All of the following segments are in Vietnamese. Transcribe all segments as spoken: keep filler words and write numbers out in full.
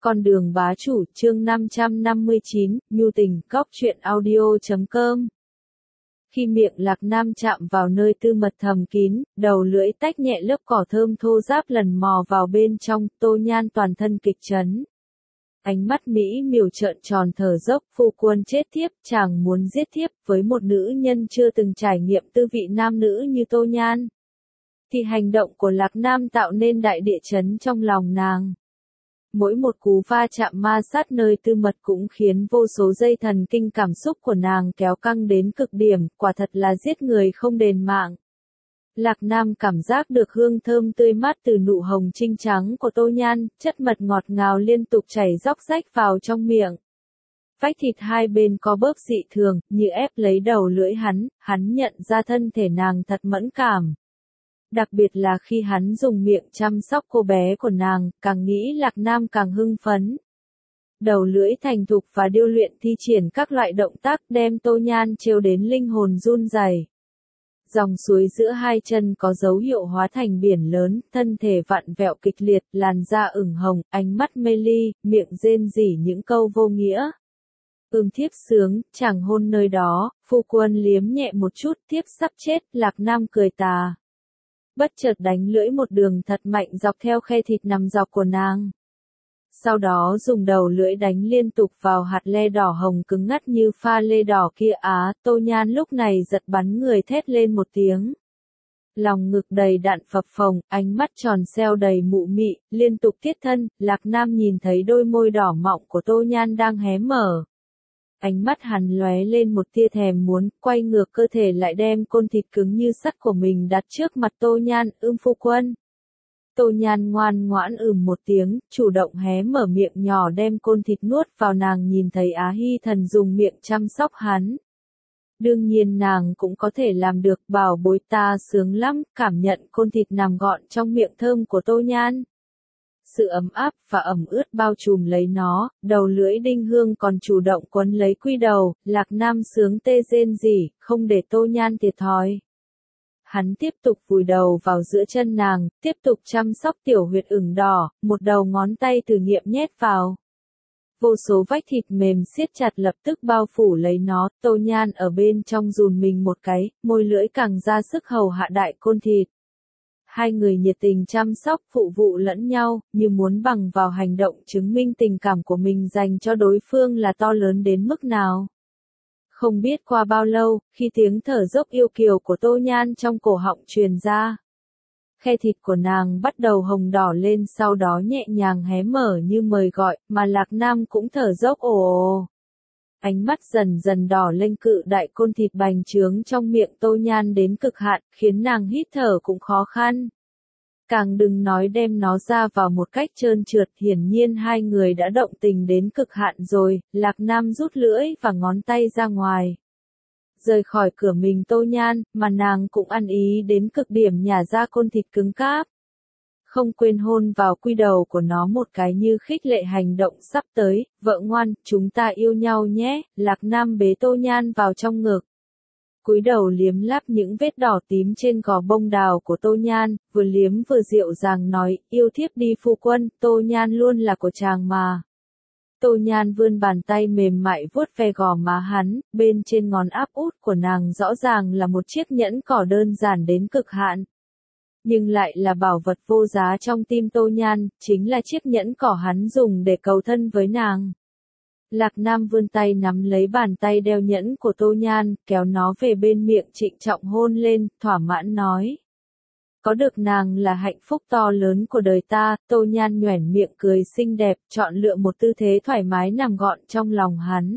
Con đường bá chủ chương năm trăm năm mươi chín, nhu tình, cóc truyện audio.com. Khi miệng Lạc Nam chạm vào nơi tư mật thầm kín, đầu lưỡi tách nhẹ lớp cỏ thơm thô ráp lần mò vào bên trong, Tô Nhan toàn thân kịch chấn. Ánh mắt mỹ miều trợn tròn thở dốc, phu quân chết thiếp, chàng muốn giết thiếp, với một nữ nhân chưa từng trải nghiệm tư vị nam nữ như Tô Nhan. Thì hành động của Lạc Nam tạo nên đại địa chấn trong lòng nàng. Mỗi một cú va chạm ma sát nơi tư mật cũng khiến vô số dây thần kinh cảm xúc của nàng kéo căng đến cực điểm, quả thật là giết người không đền mạng. Lạc Nam cảm giác được hương thơm tươi mát từ nụ hồng trinh trắng của Tô Nhan, chất mật ngọt ngào liên tục chảy róc rách vào trong miệng. Vách thịt hai bên có bớp dị thường, như ép lấy đầu lưỡi hắn, hắn nhận ra thân thể nàng thật mẫn cảm. Đặc biệt là khi hắn dùng miệng chăm sóc cô bé của nàng, càng nghĩ Lạc Nam càng hưng phấn. Đầu lưỡi thành thục và điêu luyện thi triển các loại động tác đem Tô Nhan trêu đến linh hồn run rẩy. Dòng suối giữa hai chân có dấu hiệu hóa thành biển lớn, thân thể vặn vẹo kịch liệt, làn da ửng hồng, ánh mắt mê ly, miệng rên rỉ những câu vô nghĩa. Ưm thiếp sướng, chàng hôn nơi đó, phu quân liếm nhẹ một chút, thiếp sắp chết, Lạc Nam cười tà. Bất chợt đánh lưỡi một đường thật mạnh dọc theo khe thịt nằm dọc của nàng. Sau đó dùng đầu lưỡi đánh liên tục vào hạt lê đỏ hồng cứng ngắt như pha lê đỏ kia á, Tô Nhan lúc này giật bắn người thét lên một tiếng. Lòng ngực đầy đặn phập phồng, ánh mắt tròn xeo đầy mụ mị, liên tục thiết thân, Lạc Nam nhìn thấy đôi môi đỏ mọng của Tô Nhan đang hé mở. Ánh mắt hắn lóe lên một tia thèm muốn, quay ngược cơ thể lại đem côn thịt cứng như sắt của mình đặt trước mặt Tô Nhan, ưm phu quân. Tô Nhan ngoan ngoãn ừm một tiếng, chủ động hé mở miệng nhỏ đem côn thịt nuốt vào. Nàng nhìn thấy Á Hy Thần dùng miệng chăm sóc hắn. Đương nhiên nàng cũng có thể làm được, bảo bối ta sướng lắm, cảm nhận côn thịt nằm gọn trong miệng thơm của Tô Nhan. Sự ấm áp và ẩm ướt bao trùm lấy nó, đầu lưỡi đinh hương còn chủ động quấn lấy quy đầu, Lạc Nam sướng tê rên rỉ, không để Tô Nhan thiệt thòi. Hắn tiếp tục vùi đầu vào giữa chân nàng, tiếp tục chăm sóc tiểu huyệt ửng đỏ, một đầu ngón tay thử nghiệm nhét vào. Vô số vách thịt mềm siết chặt lập tức bao phủ lấy nó, Tô Nhan ở bên trong rùn mình một cái, môi lưỡi càng ra sức hầu hạ đại côn thịt. Hai người nhiệt tình chăm sóc phụ vụ lẫn nhau, như muốn bằng vào hành động chứng minh tình cảm của mình dành cho đối phương là to lớn đến mức nào. Không biết qua bao lâu, khi tiếng thở dốc yêu kiều của Tô Nhan trong cổ họng truyền ra. Khe thịt của nàng bắt đầu hồng đỏ lên, sau đó nhẹ nhàng hé mở như mời gọi, mà Lạc Nam cũng thở dốc ồ ồ. Ánh mắt dần dần đỏ lên, cự đại côn thịt bành trướng trong miệng Tô Nhan đến cực hạn, khiến nàng hít thở cũng khó khăn. Càng đừng nói đem nó ra vào một cách trơn trượt, hiển nhiên hai người đã động tình đến cực hạn rồi, Lạc Nam rút lưỡi và ngón tay ra ngoài. Rời khỏi cửa mình Tô Nhan, mà nàng cũng ăn ý đến cực điểm nhả ra côn thịt cứng cáp. Không quên hôn vào quy đầu của nó một cái như khích lệ hành động sắp tới, vợ ngoan, chúng ta yêu nhau nhé, Lạc Nam bế Tô Nhan vào trong ngực. Cúi đầu liếm láp những vết đỏ tím trên gò bông đào của Tô Nhan, vừa liếm vừa dịu dàng nói, yêu thiếp đi phu quân, Tô Nhan luôn là của chàng mà. Tô Nhan vươn bàn tay mềm mại vuốt ve gò má hắn, bên trên ngón áp út của nàng rõ ràng là một chiếc nhẫn cỏ đơn giản đến cực hạn. Nhưng lại là bảo vật vô giá trong tim Tô Nhan, chính là chiếc nhẫn cỏ hắn dùng để cầu thân với nàng. Lạc Nam vươn tay nắm lấy bàn tay đeo nhẫn của Tô Nhan, kéo nó về bên miệng trịnh trọng hôn lên, thỏa mãn nói. Có được nàng là hạnh phúc to lớn của đời ta, Tô Nhan nhoẻn miệng cười xinh đẹp, chọn lựa một tư thế thoải mái nằm gọn trong lòng hắn.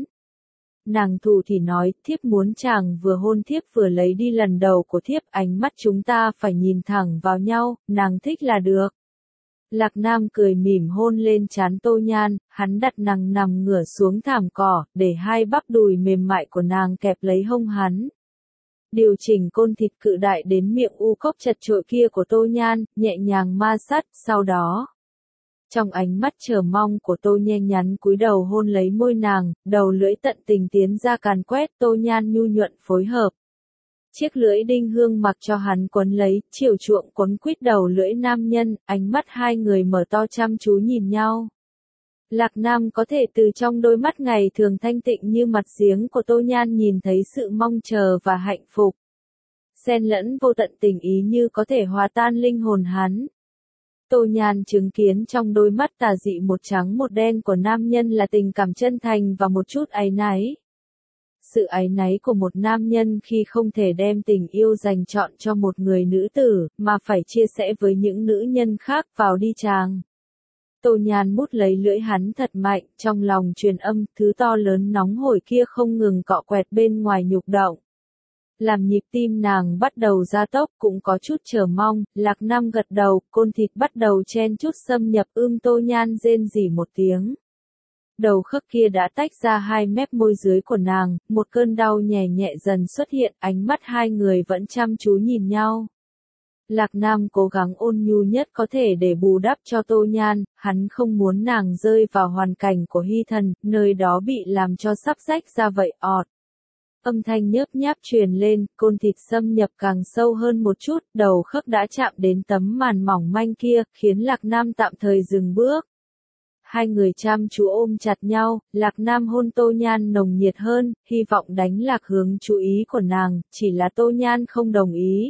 Nàng thủ thì nói, thiếp muốn chàng vừa hôn thiếp vừa lấy đi lần đầu của thiếp, ánh mắt chúng ta phải nhìn thẳng vào nhau, nàng thích là được. Lạc Nam cười mỉm hôn lên trán Tô Nhan, hắn đặt nàng nằm ngửa xuống thảm cỏ, để hai bắp đùi mềm mại của nàng kẹp lấy hông hắn. Điều chỉnh côn thịt cự đại đến miệng u cốc chật chội kia của Tô Nhan, nhẹ nhàng ma sát, sau đó. Trong ánh mắt chờ mong của Tô Nhan nhắn cúi đầu hôn lấy môi nàng, đầu lưỡi tận tình tiến ra càn quét, Tô Nhan nhu nhuận phối hợp. Chiếc lưỡi đinh hương mặc cho hắn quấn lấy, chiều chuộng quấn quýt đầu lưỡi nam nhân, ánh mắt hai người mở to chăm chú nhìn nhau. Lạc Nam có thể từ trong đôi mắt ngày thường thanh tịnh như mặt giếng của Tô Nhan nhìn thấy sự mong chờ và hạnh phúc. Xen lẫn vô tận tình ý như có thể hòa tan linh hồn hắn. Tô Nhan chứng kiến trong đôi mắt tà dị một trắng một đen của nam nhân là tình cảm chân thành và một chút áy náy. Sự áy náy của một nam nhân khi không thể đem tình yêu dành chọn cho một người nữ tử, mà phải chia sẻ với những nữ nhân khác. Vào đi chàng. Tô Nhan mút lấy lưỡi hắn thật mạnh, trong lòng truyền âm, thứ to lớn nóng hổi kia không ngừng cọ quẹt bên ngoài nhục động. Làm nhịp tim nàng bắt đầu gia tốc, cũng có chút chờ mong. Lạc Nam gật đầu, côn thịt bắt đầu chen chút xâm nhập ưm. Tô Nhan rên rỉ một tiếng. Đầu khớp kia đã tách ra hai mép môi dưới của nàng, một cơn đau nhẹ nhẹ dần xuất hiện, ánh mắt hai người vẫn chăm chú nhìn nhau. Lạc Nam cố gắng ôn nhu nhất có thể để bù đắp cho Tô Nhan, hắn không muốn nàng rơi vào hoàn cảnh của Hy Thần, nơi đó bị làm cho sắp rách ra vậy ọt. Âm thanh nhớp nháp truyền lên, côn thịt xâm nhập càng sâu hơn một chút, đầu khớp đã chạm đến tấm màn mỏng manh kia, khiến Lạc Nam tạm thời dừng bước. Hai người chăm chú ôm chặt nhau, Lạc Nam hôn Tô Nhan nồng nhiệt hơn, hy vọng đánh lạc hướng chú ý của nàng, chỉ là Tô Nhan không đồng ý.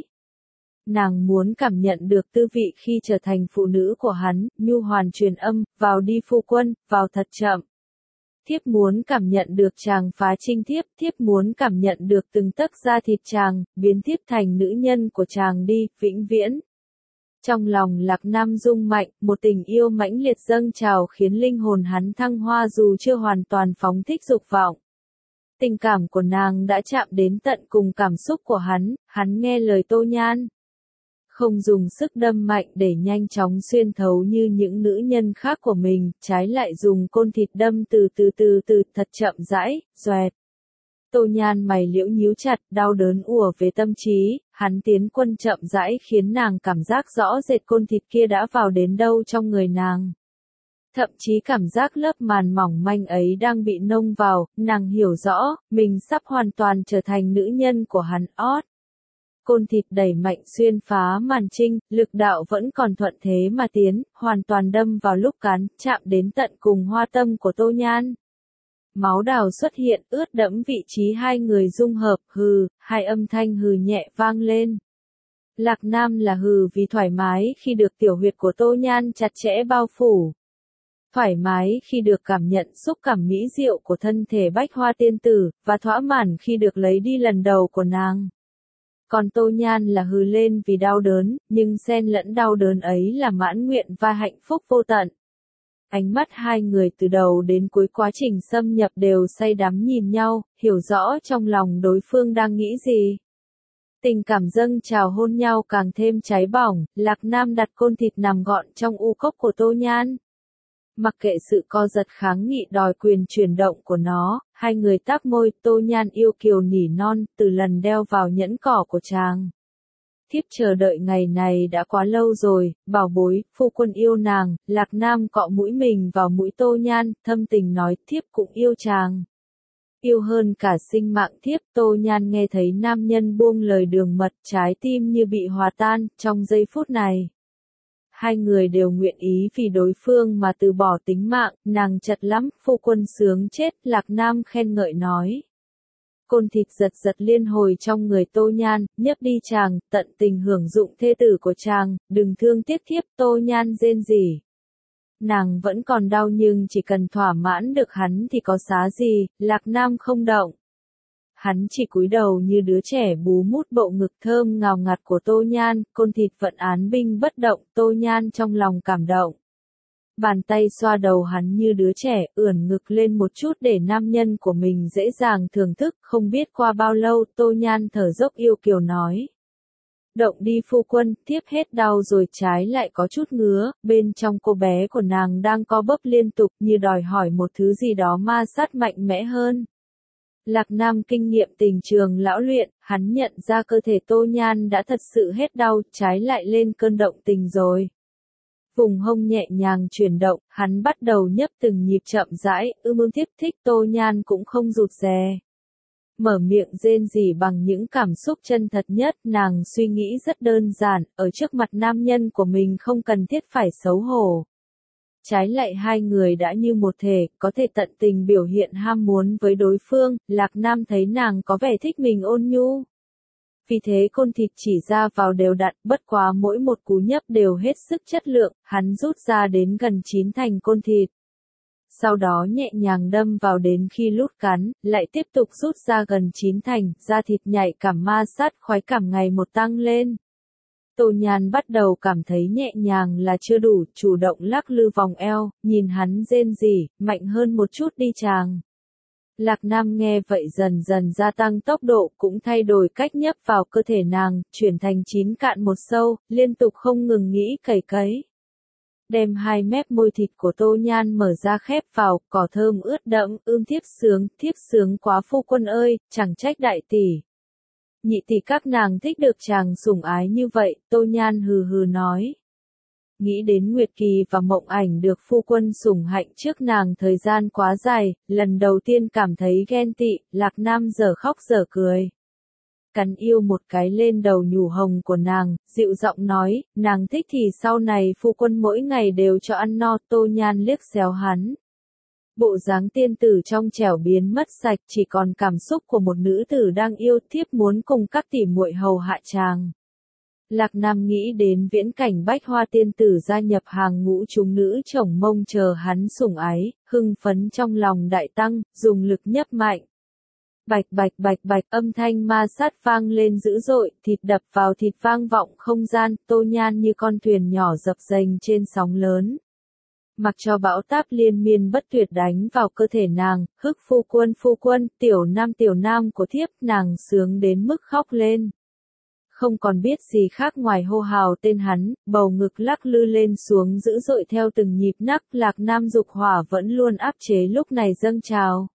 Nàng muốn cảm nhận được tư vị khi trở thành phụ nữ của hắn. Nhu hoàn truyền âm, vào đi phu quân, vào thật chậm. Thiếp muốn cảm nhận được chàng phá trinh thiếp, thiếp muốn cảm nhận được từng tấc da thịt chàng, biến thiếp thành nữ nhân của chàng đi, vĩnh viễn. Trong lòng Lạc Nam rung mạnh, một tình yêu mãnh liệt dâng trào khiến linh hồn hắn thăng hoa dù chưa hoàn toàn phóng thích dục vọng. Tình cảm của nàng đã chạm đến tận cùng cảm xúc của hắn, hắn nghe lời Tô Nhan. Không dùng sức đâm mạnh để nhanh chóng xuyên thấu như những nữ nhân khác của mình, trái lại dùng côn thịt đâm từ từ từ từ thật chậm rãi, xoẹt. Tô Nhan mày liễu nhíu chặt, đau đớn ùa về tâm trí, hắn tiến quân chậm rãi khiến nàng cảm giác rõ rệt côn thịt kia đã vào đến đâu trong người nàng. Thậm chí cảm giác lớp màn mỏng manh ấy đang bị nông vào, nàng hiểu rõ, mình sắp hoàn toàn trở thành nữ nhân của hắn ót. Côn thịt đẩy mạnh xuyên phá màn trinh, lực đạo vẫn còn thuận thế mà tiến, hoàn toàn đâm vào lúc cán, chạm đến tận cùng hoa tâm của Tô Nhan. Máu đào xuất hiện, ướt đẫm vị trí hai người dung hợp, hừ, hai âm thanh hừ nhẹ vang lên. Lạc Nam là hừ vì thoải mái khi được tiểu huyệt của Tô Nhan chặt chẽ bao phủ. Thoải mái khi được cảm nhận xúc cảm mỹ diệu của thân thể bách hoa tiên tử, và thỏa mãn khi được lấy đi lần đầu của nàng. Còn Tô Nhan là hừ lên vì đau đớn, nhưng xen lẫn đau đớn ấy là mãn nguyện và hạnh phúc vô tận. Ánh mắt hai người từ đầu đến cuối quá trình xâm nhập đều say đắm nhìn nhau, hiểu rõ trong lòng đối phương đang nghĩ gì. Tình cảm dâng trào hôn nhau càng thêm cháy bỏng, Lạc Nam đặt côn thịt nằm gọn trong u cốc của Tô Nhan. Mặc kệ sự co giật kháng nghị đòi quyền chuyển động của nó, hai người tác môi. Tô Nhan yêu kiều nỉ non, từ lần đeo vào nhẫn cỏ của chàng. Thiếp chờ đợi ngày này đã quá lâu rồi, bảo bối, phu quân yêu nàng. Lạc Nam cọ mũi mình vào mũi Tô Nhan, thâm tình nói, thiếp cũng yêu chàng. Yêu hơn cả sinh mạng thiếp. Tô Nhan nghe thấy nam nhân buông lời đường mật, trái tim như bị hòa tan, trong giây phút này. Hai người đều nguyện ý vì đối phương mà từ bỏ tính mạng, nàng chật lắm, phu quân sướng chết. Lạc Nam khen ngợi nói. Côn thịt giật giật liên hồi trong người Tô Nhan, nhấp đi chàng, tận tình hưởng dụng thê tử của chàng, đừng thương tiếc thiếp. Tô Nhan rên rỉ. Nàng vẫn còn đau nhưng chỉ cần thỏa mãn được hắn thì có xá gì. Lạc Nam không động. Hắn chỉ cúi đầu như đứa trẻ bú mút bộ ngực thơm ngào ngạt của Tô Nhan, côn thịt vận án binh bất động. Tô Nhan trong lòng cảm động. Bàn tay xoa đầu hắn như đứa trẻ, ưỡn ngực lên một chút để nam nhân của mình dễ dàng thưởng thức. Không biết qua bao lâu, Tô Nhan thở dốc yêu kiều nói. Động đi phu quân, thiếp hết đau rồi. Trái lại có chút ngứa, bên trong cô bé của nàng đang co bóp liên tục như đòi hỏi một thứ gì đó ma sát mạnh mẽ hơn. Lạc Nam kinh nghiệm tình trường lão luyện, hắn nhận ra cơ thể Tô Nhan đã thật sự hết đau, trái lại lên cơn động tình rồi. Vùng hông nhẹ nhàng chuyển động, hắn bắt đầu nhấp từng nhịp chậm rãi, ưm ưm thiếp thích. Tô Nhan cũng không rụt rè. Mở miệng rên rỉ bằng những cảm xúc chân thật nhất, nàng suy nghĩ rất đơn giản, ở trước mặt nam nhân của mình không cần thiết phải xấu hổ. trái lại hai người đã như một thể, có thể tận tình biểu hiện ham muốn với đối phương, Lạc Nam thấy nàng có vẻ thích mình ôn nhu. Vì thế côn thịt chỉ ra vào đều đặn, bất quá mỗi một cú nhấp đều hết sức chất lượng, hắn rút ra đến gần chín thành côn thịt. Sau đó nhẹ nhàng đâm vào đến khi lút cắn, lại tiếp tục rút ra gần chín thành, da thịt nhạy cảm ma sát khoái cảm ngày một tăng lên. Tô Nhan bắt đầu cảm thấy nhẹ nhàng là chưa đủ, chủ động lắc lư vòng eo, nhìn hắn rên rỉ, mạnh hơn một chút đi chàng. Lạc Nam nghe vậy dần dần gia tăng tốc độ, cũng thay đổi cách nhấp vào cơ thể nàng, chuyển thành chín cạn một sâu, liên tục không ngừng nghĩ cày cấy. Đem hai mép môi thịt của Tô Nhan mở ra khép vào, cỏ thơm ướt đẫm, ưm thiếp sướng, thiếp sướng quá phu quân ơi, chẳng trách đại tỷ. Nhị tỷ các nàng thích được chàng sủng ái như vậy, Tô Nhan hừ hừ nói. Nghĩ đến Nguyệt Kỳ và Mộng Ảnh được phu quân sủng hạnh trước nàng thời gian quá dài, lần đầu tiên cảm thấy ghen tị, Lạc Nam giờ khóc giờ cười. Cắn yêu một cái lên đầu nhủ hồng của nàng, dịu giọng nói, nàng thích thì sau này phu quân mỗi ngày đều cho ăn no. Tô Nhan liếc xéo hắn. Bộ dáng tiên tử trong trẻo biến mất sạch, chỉ còn cảm xúc của một nữ tử đang yêu, thiếp muốn cùng các tỷ muội hầu hạ chàng. Lạc Nam nghĩ đến viễn cảnh bách hoa tiên tử gia nhập hàng ngũ chúng nữ chồng mông chờ hắn sủng ái, hưng phấn trong lòng đại tăng, dùng lực nhấp mạnh. Bạch bạch bạch bạch, âm thanh ma sát vang lên dữ dội, thịt đập vào thịt vang vọng không gian, Tô Nhan như con thuyền nhỏ dập dềnh trên sóng lớn. Mặc cho bão táp liên miên bất tuyệt đánh vào cơ thể nàng, hức phu quân phu quân, tiểu nam tiểu nam của thiếp, nàng sướng đến mức khóc lên. Không còn biết gì khác ngoài hô hào tên hắn, bầu ngực lắc lư lên xuống dữ dội theo từng nhịp nắc, Lạc Nam dục hỏa vẫn luôn áp chế lúc này dâng trào.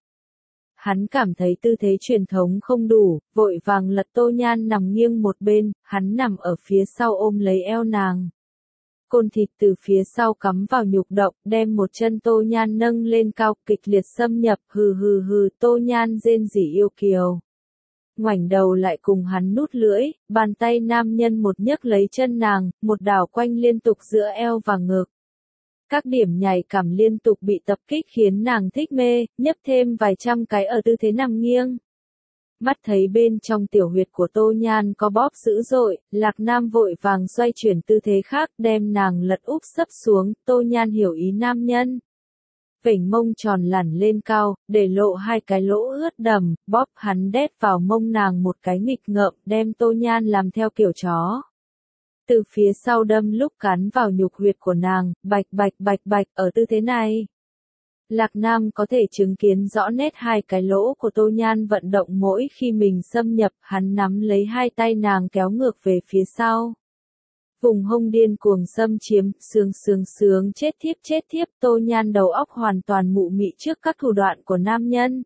Hắn cảm thấy tư thế truyền thống không đủ, vội vàng lật Tô Nhan nằm nghiêng một bên, hắn nằm ở phía sau ôm lấy eo nàng. Côn thịt từ phía sau cắm vào nhục động, đem một chân Tô Nhan nâng lên cao, kịch liệt xâm nhập, hừ hừ hừ, Tô Nhan rên rỉ yêu kiều. Ngoảnh đầu lại cùng hắn nút lưỡi, bàn tay nam nhân một nhấc lấy chân nàng, một đảo quanh liên tục giữa eo và ngực. Các điểm nhạy cảm liên tục bị tập kích khiến nàng thích mê, nhấp thêm vài trăm cái ở tư thế nằm nghiêng. Mắt thấy bên trong tiểu huyệt của Tô Nhan có bóp dữ dội, Lạc Nam vội vàng xoay chuyển tư thế khác, đem nàng lật úp sấp xuống, Tô Nhan hiểu ý nam nhân. Vểnh mông tròn lẳn lên cao, để lộ hai cái lỗ ướt đầm, bóp hắn đét vào mông nàng một cái nghịch ngợm, đem Tô Nhan làm theo kiểu chó. Từ phía sau đâm lúc cắn vào nhục huyệt của nàng, bạch bạch bạch bạch, ở tư thế này. Lạc Nam có thể chứng kiến rõ nét hai cái lỗ của Tô Nhan vận động mỗi khi mình xâm nhập, hắn nắm lấy hai tay nàng kéo ngược về phía sau. Vùng hông điên cuồng xâm chiếm, sướng sướng sướng chết thiếp chết thiếp, Tô Nhan đầu óc hoàn toàn mụ mị trước các thủ đoạn của nam nhân.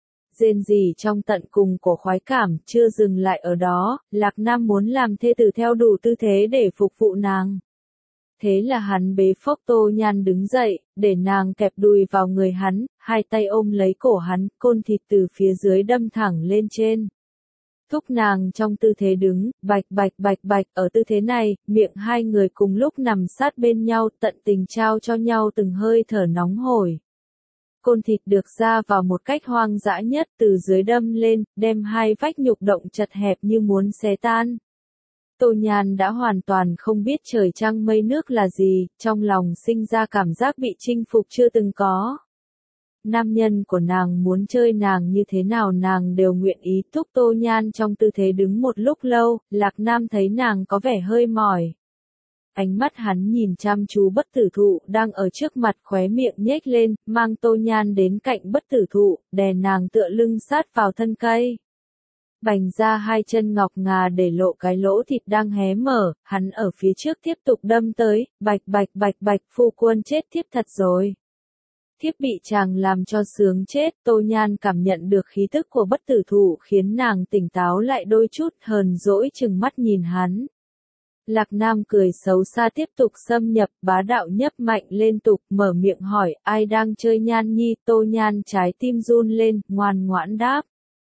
Rên rỉ trong tận cùng của khoái cảm, chưa dừng lại ở đó, Lạc Nam muốn làm thê tử theo đủ tư thế để phục vụ nàng. Thế là hắn bế phốc Tô Nhan đứng dậy, để nàng kẹp đùi vào người hắn, hai tay ôm lấy cổ hắn, côn thịt từ phía dưới đâm thẳng lên trên. Thúc nàng trong tư thế đứng, bạch bạch bạch bạch, ở tư thế này, miệng hai người cùng lúc nằm sát bên nhau, tận tình trao cho nhau từng hơi thở nóng hổi. Côn thịt được ra vào một cách hoang dã nhất, từ dưới đâm lên, đem hai vách nhục động chật hẹp như muốn xé tan. Tô Nhan đã hoàn toàn không biết trời trăng mây nước là gì, trong lòng sinh ra cảm giác bị chinh phục chưa từng có. Nam nhân của nàng muốn chơi nàng như thế nào nàng đều nguyện ý. Thúc Tô Nhan trong tư thế đứng một lúc lâu, Lạc Nam thấy nàng có vẻ hơi mỏi. Ánh mắt hắn nhìn chăm chú bất tử thụ đang ở trước mặt, khóe miệng nhếch lên, mang Tô Nhan đến cạnh bất tử thụ, đè nàng tựa lưng sát vào thân cây. Bành ra hai chân ngọc ngà để lộ cái lỗ thịt đang hé mở, hắn ở phía trước tiếp tục đâm tới, bạch bạch bạch bạch, phu quân chết thiếp thật rồi. Thiếp bị chàng làm cho sướng chết, Tô Nhan cảm nhận được khí tức của bất tử thụ khiến nàng tỉnh táo lại đôi chút, hờn dỗi chừng mắt nhìn hắn. Lạc Nam cười xấu xa tiếp tục xâm nhập, bá đạo nhấp mạnh liên tục, mở miệng hỏi, ai đang chơi Nhan nhi, Tô Nhan trái tim run lên, ngoan ngoãn đáp.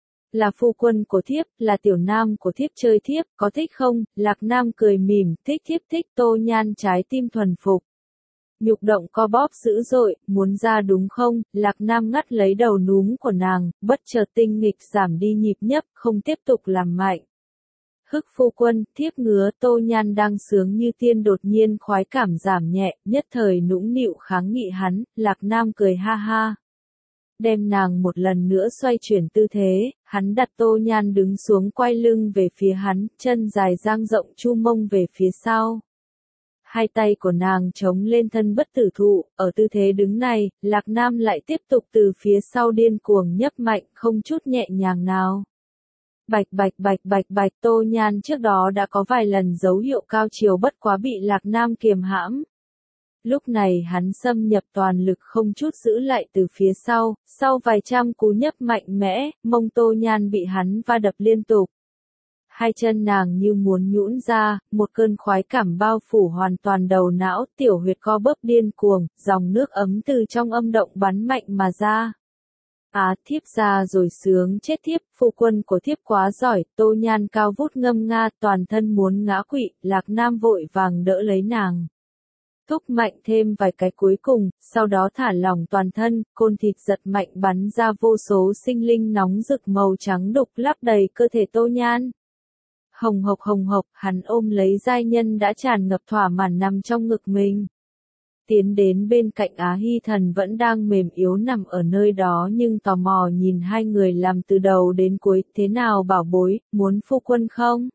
Là phu quân của thiếp, là tiểu nam của thiếp chơi thiếp, có thích không? Lạc Nam cười mỉm, thích thiếp thích, Tô Nhan trái tim thuần phục. Nhục động co bóp dữ dội, muốn ra đúng không? Lạc Nam ngắt lấy đầu núm của nàng, bất chợt tinh nghịch giảm đi nhịp nhấp, không tiếp tục làm mạnh. Hức phu quân, thiếp ngứa. Tô Nhan đang sướng như tiên đột nhiên khoái cảm giảm nhẹ, nhất thời nũng nịu kháng nghị hắn. Lạc Nam cười ha ha. Đem nàng một lần nữa xoay chuyển tư thế, hắn đặt Tô Nhan đứng xuống quay lưng về phía hắn, chân dài dang rộng chu mông về phía sau. Hai tay của nàng chống lên thân bất tử thụ, ở tư thế đứng này, Lạc Nam lại tiếp tục từ phía sau điên cuồng nhấp mạnh, không chút nhẹ nhàng nào. Bạch bạch bạch bạch bạch. Tô Nhan trước đó đã có vài lần dấu hiệu cao chiều bất quá bị Lạc Nam kiềm hãm. Lúc này hắn xâm nhập toàn lực không chút giữ lại từ phía sau, sau vài trăm cú nhấp mạnh mẽ, mông Tô Nhan bị hắn va đập liên tục. Hai chân nàng như muốn nhũn ra, một cơn khoái cảm bao phủ hoàn toàn đầu não, tiểu huyệt co bóp điên cuồng, dòng nước ấm từ trong âm động bắn mạnh mà ra. Á, thiếp ra rồi sướng chết thiếp, phu quân của thiếp quá giỏi. Tô Nhan cao vút ngâm nga, toàn thân muốn ngã quỵ, Lạc Nam vội vàng đỡ lấy nàng. Thúc mạnh thêm vài cái cuối cùng, sau đó thả lỏng toàn thân, côn thịt giật mạnh bắn ra vô số sinh linh nóng rực màu trắng đục lắp đầy cơ thể Tô Nhan. Hồng hộc hồng hộc, hắn ôm lấy giai nhân đã tràn ngập thỏa mãn nằm trong ngực mình. Tiến đến bên cạnh Á Hy Thần vẫn đang mềm yếu nằm ở nơi đó nhưng tò mò nhìn hai người làm từ đầu đến cuối, thế nào bảo bối, muốn phu quân không?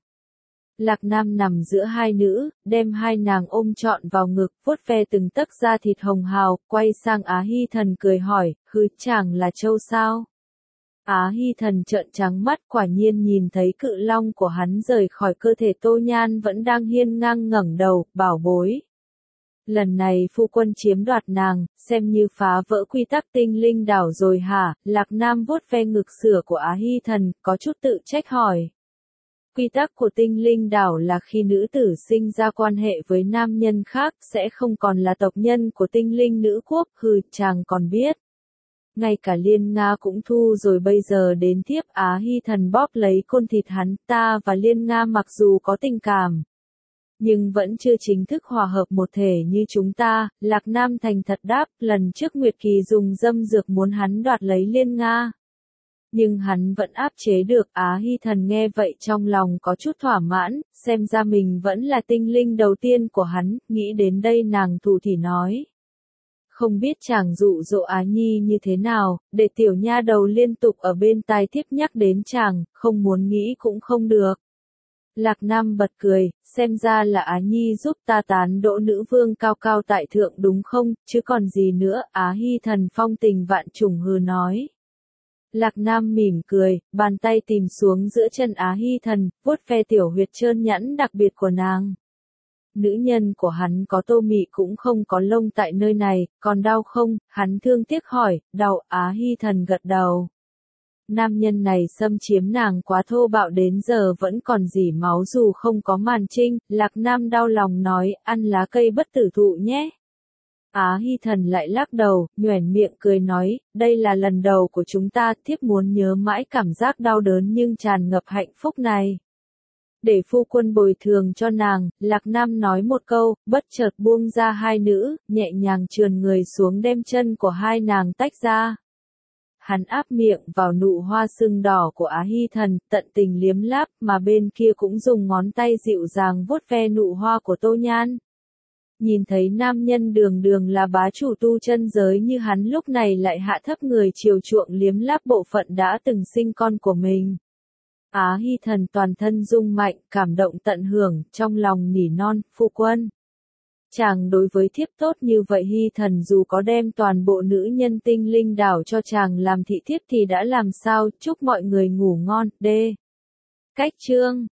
Lạc Nam nằm giữa hai nữ, đem hai nàng ôm trọn vào ngực, vuốt ve từng tấc da thịt hồng hào, quay sang Á Hy Thần cười hỏi, hứ chàng là trâu sao? Á Hy Thần trợn trắng mắt, quả nhiên nhìn thấy cự long của hắn rời khỏi cơ thể Tô Nhan vẫn đang hiên ngang ngẩng đầu, bảo bối. Lần này phu quân chiếm đoạt nàng, xem như phá vỡ quy tắc tinh linh đảo rồi hả? Lạc Nam vuốt ve ngực sữa của Á Hy Thần, có chút tự trách hỏi. Quy tắc của tinh linh đảo là khi nữ tử sinh ra quan hệ với nam nhân khác sẽ không còn là tộc nhân của tinh linh nữ quốc, hừ, chàng còn biết. Ngay cả Liên Nga cũng thu rồi, bây giờ đến thiếp. Á Hy Thần bóp lấy côn thịt hắn, ta và Liên Nga mặc dù có tình cảm, nhưng vẫn chưa chính thức hòa hợp một thể như chúng ta. Lạc Nam thành thật đáp, lần trước Nguyệt Kỳ dùng dâm dược muốn hắn đoạt lấy Liên Nga. Nhưng hắn vẫn áp chế được. Á Hy Thần nghe vậy trong lòng có chút thỏa mãn, xem ra mình vẫn là tinh linh đầu tiên của hắn, nghĩ đến đây nàng thủ thỉ nói. Không biết chàng dụ dỗ Á Nhi như thế nào, để tiểu nha đầu liên tục ở bên tai thiếp nhắc đến chàng, không muốn nghĩ cũng không được. Lạc Nam bật cười, xem ra là Á Nhi giúp ta tán đỗ nữ vương cao cao tại thượng đúng không, chứ còn gì nữa. Á Hy Thần phong tình vạn trùng hừ nói. Lạc Nam mỉm cười, bàn tay tìm xuống giữa chân Á Hy Thần, vuốt ve tiểu huyệt trơn nhẵn đặc biệt của nàng. Nữ nhân của hắn có tô mị cũng không có lông tại nơi này, còn đau không? Hắn thương tiếc hỏi. Đau. Á Hy Thần gật đầu. Nam nhân này xâm chiếm nàng quá thô bạo, đến giờ vẫn còn rỉ máu dù không có màn trinh. Lạc Nam đau lòng nói, ăn lá cây bất tử thụ nhé. Á Hy Thần lại lắc đầu, nhoẻn miệng cười nói, đây là lần đầu của chúng ta, thiếp muốn nhớ mãi cảm giác đau đớn nhưng tràn ngập hạnh phúc này. Để phu quân bồi thường cho nàng, Lạc Nam nói một câu, bất chợt buông ra hai nữ, nhẹ nhàng trườn người xuống đem chân của hai nàng tách ra. Hắn áp miệng vào nụ hoa sưng đỏ của Á Hy Thần, tận tình liếm láp, mà bên kia cũng dùng ngón tay dịu dàng vuốt ve nụ hoa của Tô Nhan. Nhìn thấy nam nhân đường đường là bá chủ tu chân giới như hắn lúc này lại hạ thấp người chiều chuộng liếm láp bộ phận đã từng sinh con của mình. Á Hy Thần toàn thân rung mạnh, cảm động tận hưởng, trong lòng nỉ non, phu quân. Chàng đối với thiếp tốt như vậy. Hy Thần dù có đem toàn bộ nữ nhân tinh linh đảo cho chàng làm thị thiếp thì đã làm sao, chúc mọi người ngủ ngon, đê. Cách chương